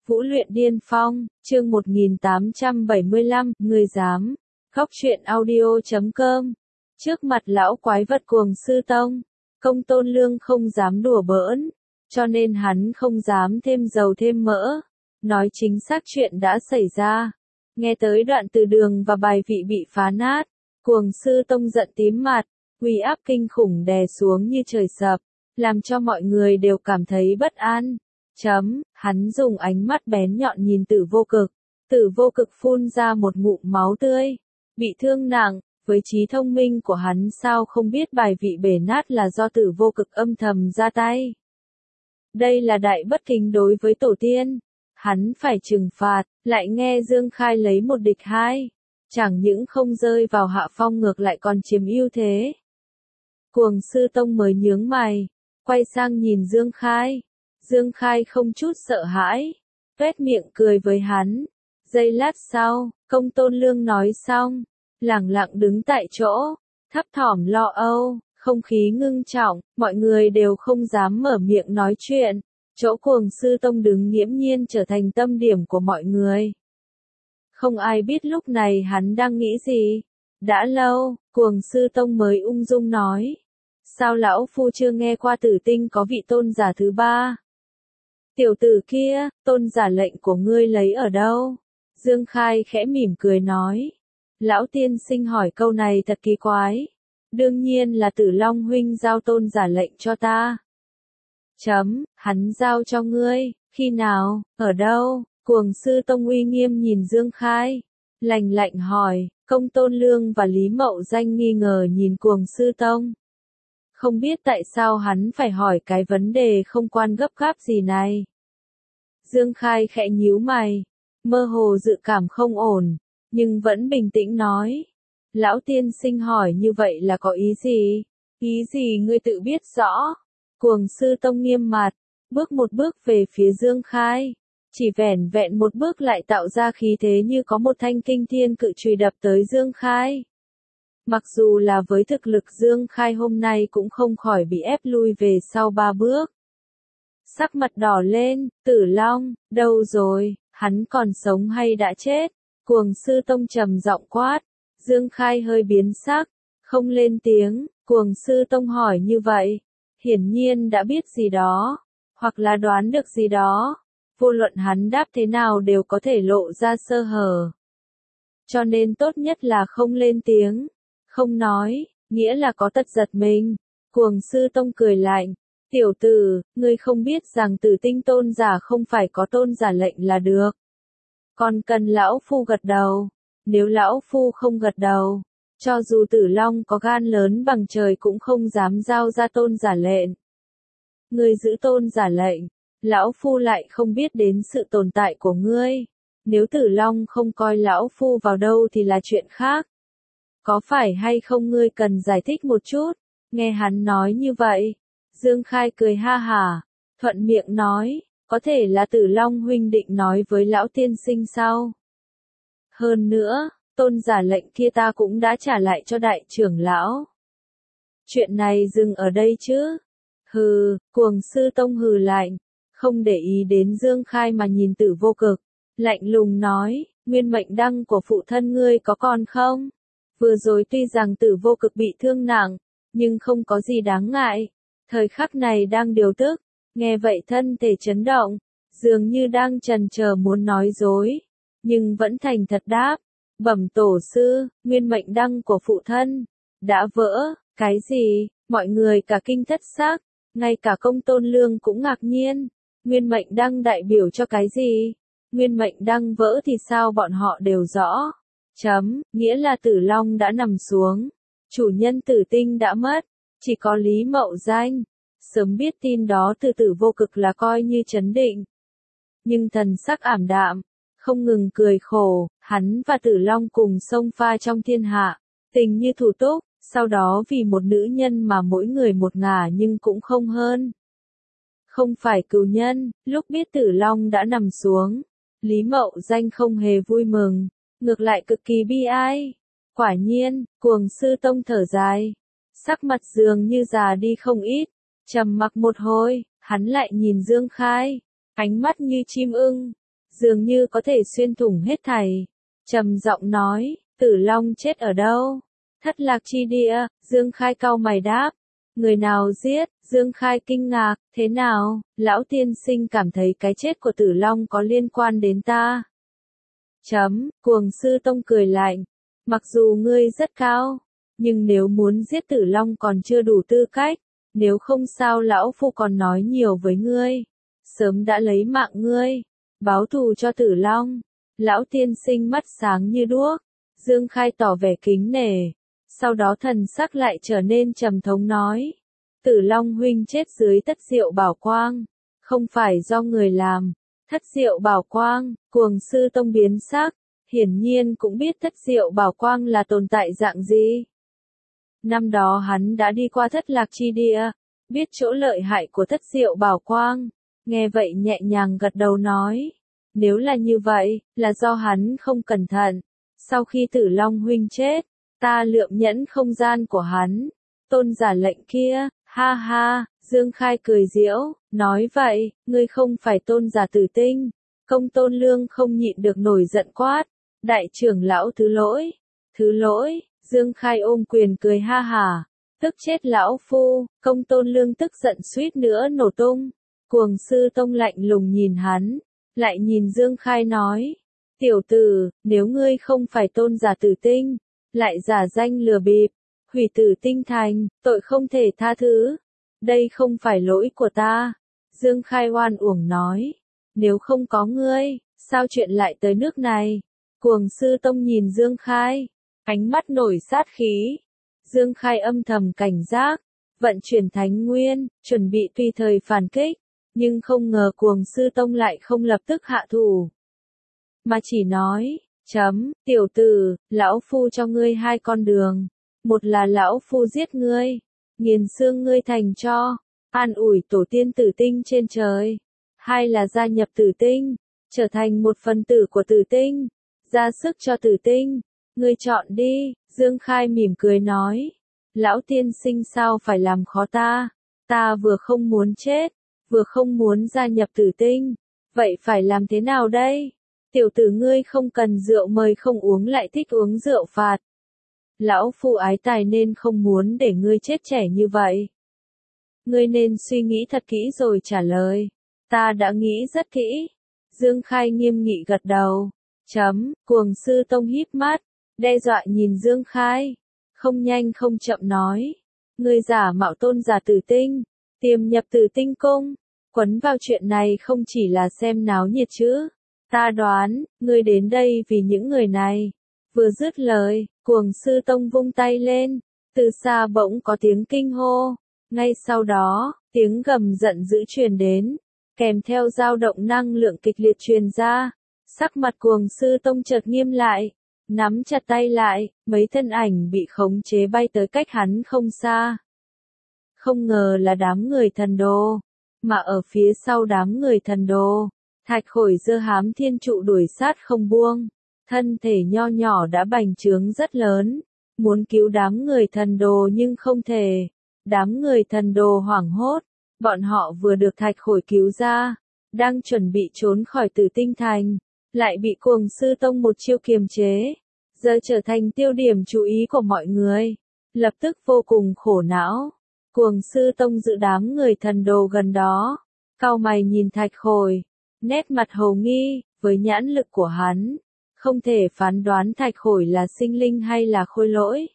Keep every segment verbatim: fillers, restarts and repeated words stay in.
Vũ luyện điên phong, chương một nghìn tám trăm bảy mươi lăm, người dám. Góc truyện audio chấm com. Trước mặt lão quái vật cuồng sư tông, Công Tôn Lương không dám đùa bỡn, cho nên hắn không dám thêm dầu thêm mỡ. Nói chính xác chuyện đã xảy ra. Nghe tới đoạn từ đường và bài vị bị phá nát, cuồng sư tông giận tím mặt, uy áp kinh khủng đè xuống như trời sập, làm cho mọi người đều cảm thấy bất an. Chấm, hắn dùng ánh mắt bén nhọn nhìn Tử Vô Cực. Tử Vô Cực phun ra một ngụm máu tươi, bị thương nặng, với trí thông minh của hắn sao không biết bài vị bể nát là do Tử Vô Cực âm thầm ra tay. Đây là đại bất kính đối với tổ tiên, hắn phải trừng phạt, lại nghe Dương Khai lấy một địch hai, chẳng những không rơi vào hạ phong ngược lại còn chiếm ưu thế. Cuồng sư tông mới nhướng mày, quay sang nhìn Dương Khai. Dương Khai không chút sợ hãi, tuét miệng cười với hắn. Giây lát sau, Công Tôn Lương nói xong, lẳng lặng đứng tại chỗ, thấp thỏm lo âu, không khí ngưng trọng, mọi người đều không dám mở miệng nói chuyện. Chỗ cuồng sư tông đứng nghiễm nhiên trở thành tâm điểm của mọi người. Không ai biết lúc này hắn đang nghĩ gì. Đã lâu, cuồng sư tông mới ung dung nói. Sao lão phu chưa nghe qua Tử Tinh có vị tôn giả thứ ba? Tiểu tử kia, tôn giả lệnh của ngươi lấy ở đâu? Dương Khai khẽ mỉm cười nói. Lão tiên sinh hỏi câu này thật kỳ quái. Đương nhiên là Tử Long huynh giao tôn giả lệnh cho ta. Chấm, hắn giao cho ngươi, khi nào, ở đâu? Cuồng sư tông uy nghiêm nhìn Dương Khai, lạnh lạnh hỏi. Công Tôn Lương và Lý Mậu Danh nghi ngờ nhìn cuồng sư tông. Không biết tại sao hắn phải hỏi cái vấn đề không quan gấp gáp gì này. Dương Khai khẽ nhíu mày, mơ hồ dự cảm không ổn, nhưng vẫn bình tĩnh nói. Lão tiên sinh hỏi như vậy là có ý gì? Ý gì ngươi tự biết rõ. Cuồng sư tông nghiêm mặt, bước một bước về phía Dương Khai. Chỉ vẻn vẹn một bước lại tạo ra khí thế như có một thanh kinh thiên cự chùy đập tới Dương Khai. Mặc dù là với thực lực Dương Khai hôm nay cũng không khỏi bị ép lui về sau ba bước. Sắc mặt đỏ lên, Tử Long, đâu rồi, hắn còn sống hay đã chết? Cuồng sư tông trầm giọng quát. Dương Khai hơi biến sắc, không lên tiếng. Cuồng sư tông hỏi như vậy, hiển nhiên đã biết gì đó, hoặc là đoán được gì đó. Vô luận hắn đáp thế nào đều có thể lộ ra sơ hở. Cho nên tốt nhất là không lên tiếng. Không nói, nghĩa là có tật giật mình. Cuồng sư tông cười lạnh. Tiểu tử, ngươi không biết rằng Tử Tinh tôn giả không phải có tôn giả lệnh là được. Còn cần lão phu gật đầu. Nếu lão phu không gật đầu, cho dù Tử Long có gan lớn bằng trời cũng không dám giao ra tôn giả lệnh. Ngươi giữ tôn giả lệnh, lão phu lại không biết đến sự tồn tại của ngươi. Nếu Tử Long không coi lão phu vào đâu thì là chuyện khác. Có phải hay không ngươi cần giải thích một chút? Nghe hắn nói như vậy, Dương Khai cười ha hả, thuận miệng nói, có thể là Tử Long huynh định nói với lão tiên sinh sau. Hơn nữa, tôn giả lệnh kia ta cũng đã trả lại cho đại trưởng lão. Chuyện này dừng ở đây chứ? Hừ, cuồng sư tông hừ lạnh, không để ý đến Dương Khai mà nhìn Tử Vô Cực, lạnh lùng nói, nguyên mệnh đăng của phụ thân ngươi có còn không? Vừa rồi tuy rằng Tử Vô Cực bị thương nặng, nhưng không có gì đáng ngại. Thời khắc này đang điều tức, nghe vậy thân thể chấn động, dường như đang chần chờ muốn nói dối, nhưng vẫn thành thật đáp. Bẩm tổ sư, nguyên mệnh đăng của phụ thân đã vỡ. Cái gì? Mọi người cả kinh thất xác, ngay cả Công Tôn Lương cũng ngạc nhiên. Nguyên mệnh đăng đại biểu cho cái gì? Nguyên mệnh đăng vỡ thì sao bọn họ đều rõ. Chấm, nghĩa là Tử Long đã nằm xuống. Chủ nhân Tử Tinh đã mất. Chỉ có Lý Mậu Danh. Sớm biết tin đó từ Tử Vô Cực là coi như chấn định. Nhưng thần sắc ảm đạm, không ngừng cười khổ, hắn và Tử Long cùng xông pha trong thiên hạ. Tình như thủ túc, sau đó vì một nữ nhân mà mỗi người một ngả nhưng cũng không hơn. Không phải cừu nhân, lúc biết Tử Long đã nằm xuống, Lý Mậu Danh không hề vui mừng, ngược lại cực kỳ bi ai. Quả nhiên, cuồng sư tông thở dài, sắc mặt dường như già đi không ít, trầm mặc một hồi, hắn lại nhìn Dương Khai, ánh mắt như chim ưng, dường như có thể xuyên thủng hết thảy. Trầm giọng nói, Tử Long chết ở đâu? Thất Lạc Chi Địa, Dương Khai cau mày đáp. Người nào giết? Dương Khai kinh ngạc, thế nào? Lão tiên sinh cảm thấy cái chết của Tử Long có liên quan đến ta. Chấm, Cuồng Sư Tông cười lạnh. Mặc dù ngươi rất cao, nhưng nếu muốn giết Tử Long còn chưa đủ tư cách, nếu không sao lão phu còn nói nhiều với ngươi. Sớm đã lấy mạng ngươi, báo thù cho Tử Long. Lão tiên sinh mắt sáng như đuốc. Dương Khai tỏ vẻ kính nể. Sau đó thần sắc lại trở nên trầm thống nói. Tử Long huynh chết dưới Thất Diệu Bảo Quang. Không phải do người làm. Thất Diệu Bảo Quang, Cuồng Sư Tông biến sắc. Hiển nhiên cũng biết Thất Diệu Bảo Quang là tồn tại dạng gì. Năm đó hắn đã đi qua Thất Lạc Chi Địa, biết chỗ lợi hại của Thất Diệu Bảo Quang. Nghe vậy nhẹ nhàng gật đầu nói. Nếu là như vậy, là do hắn không cẩn thận. Sau khi Tử Long huynh chết, ta lượm nhẫn không gian của hắn. Tôn giả lệnh kia, ha ha, Dương Khai cười giễu, nói vậy, ngươi không phải tôn giả Tử Tinh. Công Tôn Lương không nhịn được nổi giận quát. Đại trưởng lão thứ lỗi, thứ lỗi, Dương Khai ôm quyền cười ha hả. Tức chết lão phu, Công Tôn Lương tức giận suýt nữa nổ tung. Cuồng Sư Tông lạnh lùng nhìn hắn, lại nhìn Dương Khai nói. Tiểu tử, nếu ngươi không phải tôn giả Tử Tinh, lại giả danh lừa bịp, hủy Tử Tinh thành, tội không thể tha thứ. Đây không phải lỗi của ta. Dương Khai oan uổng nói. Nếu không có ngươi, sao chuyện lại tới nước này? Cuồng Sư Tông nhìn Dương Khai, ánh mắt nổi sát khí. Dương Khai âm thầm cảnh giác, vận chuyển Thánh Nguyên, chuẩn bị tùy thời phản kích, nhưng không ngờ Cuồng Sư Tông lại không lập tức hạ thủ, mà chỉ nói, chấm, tiểu tử, lão phu cho ngươi hai con đường, một là lão phu giết ngươi, nghiền xương ngươi thành tro, an ủi tổ tiên Tử Tinh trên trời, hai là gia nhập Tử Tinh, trở thành một phần tử của Tử Tinh, ra sức cho Tử Tinh, ngươi chọn đi. Dương Khai mỉm cười nói, lão tiên sinh sao phải làm khó ta, ta vừa không muốn chết, vừa không muốn gia nhập Tử Tinh, vậy phải làm thế nào đây? Tiểu tử ngươi không cần rượu mời không uống lại thích uống rượu phạt. Lão phu ái tài nên không muốn để ngươi chết trẻ như vậy. Ngươi nên suy nghĩ thật kỹ rồi trả lời. Ta đã nghĩ rất kỹ. Dương Khai nghiêm nghị gật đầu. Chấm, Cuồng Sư Tông híp mắt, đe dọa nhìn Dương Khai. Không nhanh không chậm nói. Ngươi giả mạo tôn giả Tử Tinh, tiềm nhập Tử Tinh cung, quấn vào chuyện này không chỉ là xem náo nhiệt chứ. Ta đoán, ngươi đến đây vì những người này. Vừa dứt lời, Cuồng Sư Tông vung tay lên, từ xa bỗng có tiếng kinh hô. Ngay sau đó, tiếng gầm giận dữ truyền đến, kèm theo dao động năng lượng kịch liệt truyền ra. Sắc mặt Cuồng Sư Tông chợt nghiêm lại, nắm chặt tay lại, mấy thân ảnh bị khống chế bay tới cách hắn không xa. Không ngờ là đám người thần đồ, mà ở phía sau đám người thần đồ, Thạch Khổi giơ hám thiên trụ đuổi sát không buông, thân thể nho nhỏ đã bành trướng rất lớn, muốn cứu đám người thần đồ nhưng không thể. Đám người thần đồ hoảng hốt, bọn họ vừa được Thạch Khổi cứu ra, đang chuẩn bị trốn khỏi Tử Tinh thành, lại bị Cuồng Sư Tông một chiêu kiềm chế, giờ trở thành tiêu điểm chú ý của mọi người, lập tức vô cùng khổ não. Cuồng Sư Tông giữ đám người thần đồ gần đó, cau mày nhìn Thạch Khổi, nét mặt hồ nghi, với nhãn lực của hắn, không thể phán đoán Thạch Khổi là sinh linh hay là khôi lỗi.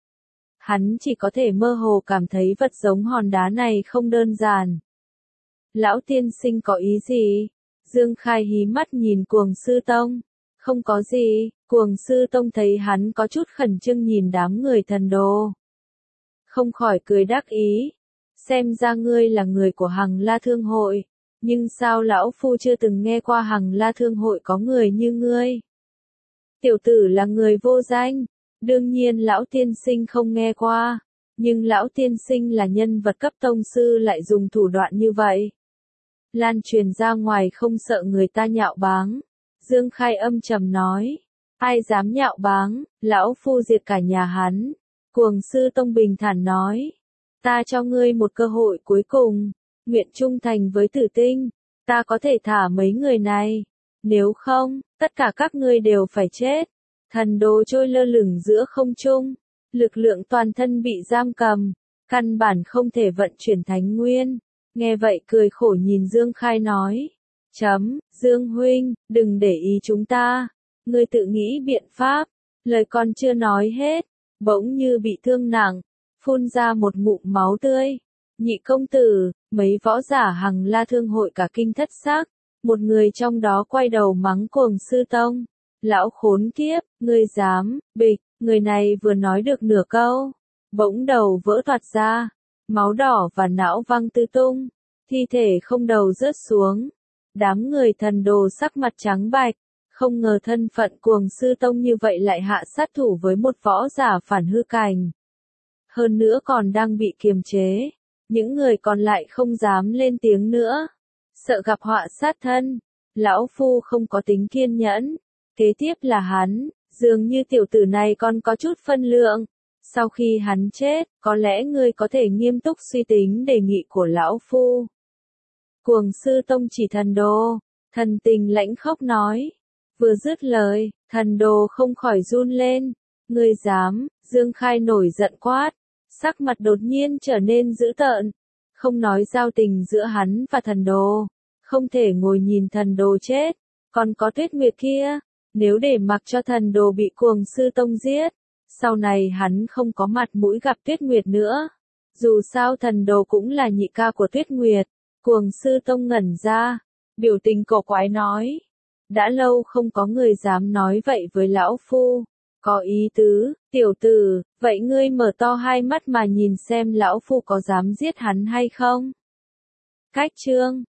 Hắn chỉ có thể mơ hồ cảm thấy vật giống hòn đá này không đơn giản. Lão tiên sinh có ý gì? Dương Khai hí mắt nhìn Cuồng Sư Tông. Không có gì, Cuồng Sư Tông thấy hắn có chút khẩn trương nhìn đám người thần đồ. Không khỏi cười đắc ý. Xem ra ngươi là người của Hằng La Thương Hội. Nhưng sao lão phu chưa từng nghe qua Hằng La Thương Hội có người như ngươi? Tiểu tử là người vô danh. Đương nhiên lão tiên sinh không nghe qua. Nhưng lão tiên sinh là nhân vật cấp tông sư lại dùng thủ đoạn như vậy. Lan truyền ra ngoài không sợ người ta nhạo báng. Dương Khai âm trầm nói. Ai dám nhạo báng, lão phu diệt cả nhà hắn. Cuồng Sư Tông bình thản nói. Ta cho ngươi một cơ hội cuối cùng. Nguyện trung thành với Tử Tinh. Ta có thể thả mấy người này. nếu không, tất cả các ngươi đều phải chết. Thần đồ trôi lơ lửng giữa không trung, lực lượng toàn thân bị giam cầm, căn bản không thể vận chuyển thánh nguyên. Nghe vậy cười khổ nhìn Dương Khai nói, chấm, Dương huynh, đừng để ý chúng ta, ngươi tự nghĩ biện pháp. Lời còn chưa nói hết, bỗng như bị thương nặng, phun ra một ngụm máu tươi. Nhị công tử, mấy võ giả Hằng La Thương hội cả kinh thất xác, một người trong đó quay đầu mắng Cuồng Sư Tông, lão khốn kiếp, ngươi dám, bịch, người này vừa nói được nửa câu, bỗng đầu vỡ toạc ra, máu đỏ và não văng tứ tung, thi thể không đầu rớt xuống. Đám người thần đồ sắc mặt trắng bạch, không ngờ thân phận Cuồng Sư Tông như vậy lại hạ sát thủ với một võ giả phản hư cảnh. Hơn nữa còn đang bị kiềm chế, những người còn lại không dám lên tiếng nữa, sợ gặp họa sát thân. Lão phu không có tính kiên nhẫn, kế tiếp là hắn, dường như tiểu tử này còn có chút phân lượng. Sau khi hắn chết, có lẽ ngươi có thể nghiêm túc suy tính đề nghị của lão phu. Cuồng Sư Tông chỉ thần đồ, thần tình lãnh khốc nói. Vừa dứt lời, thần đồ không khỏi run lên. Ngươi dám, Dương Khai nổi giận quát, sắc mặt đột nhiên trở nên dữ tợn. Không nói giao tình giữa hắn và thần đồ, không thể ngồi nhìn thần đồ chết, còn có Tuyết Nguyệt kia, nếu để mặc cho thần đồ bị Cuồng Sư Tông giết, sau này hắn không có mặt mũi gặp Tuyết Nguyệt nữa. Dù sao thần đồ cũng là nhị ca của Tuyết Nguyệt. Cuồng Sư Tông ngẩn ra, biểu tình cổ quái nói, đã lâu không có người dám nói vậy với lão phu. Có ý tứ, tiểu tử, vậy ngươi mở to hai mắt mà nhìn xem lão phu có dám giết hắn hay không. Cách chương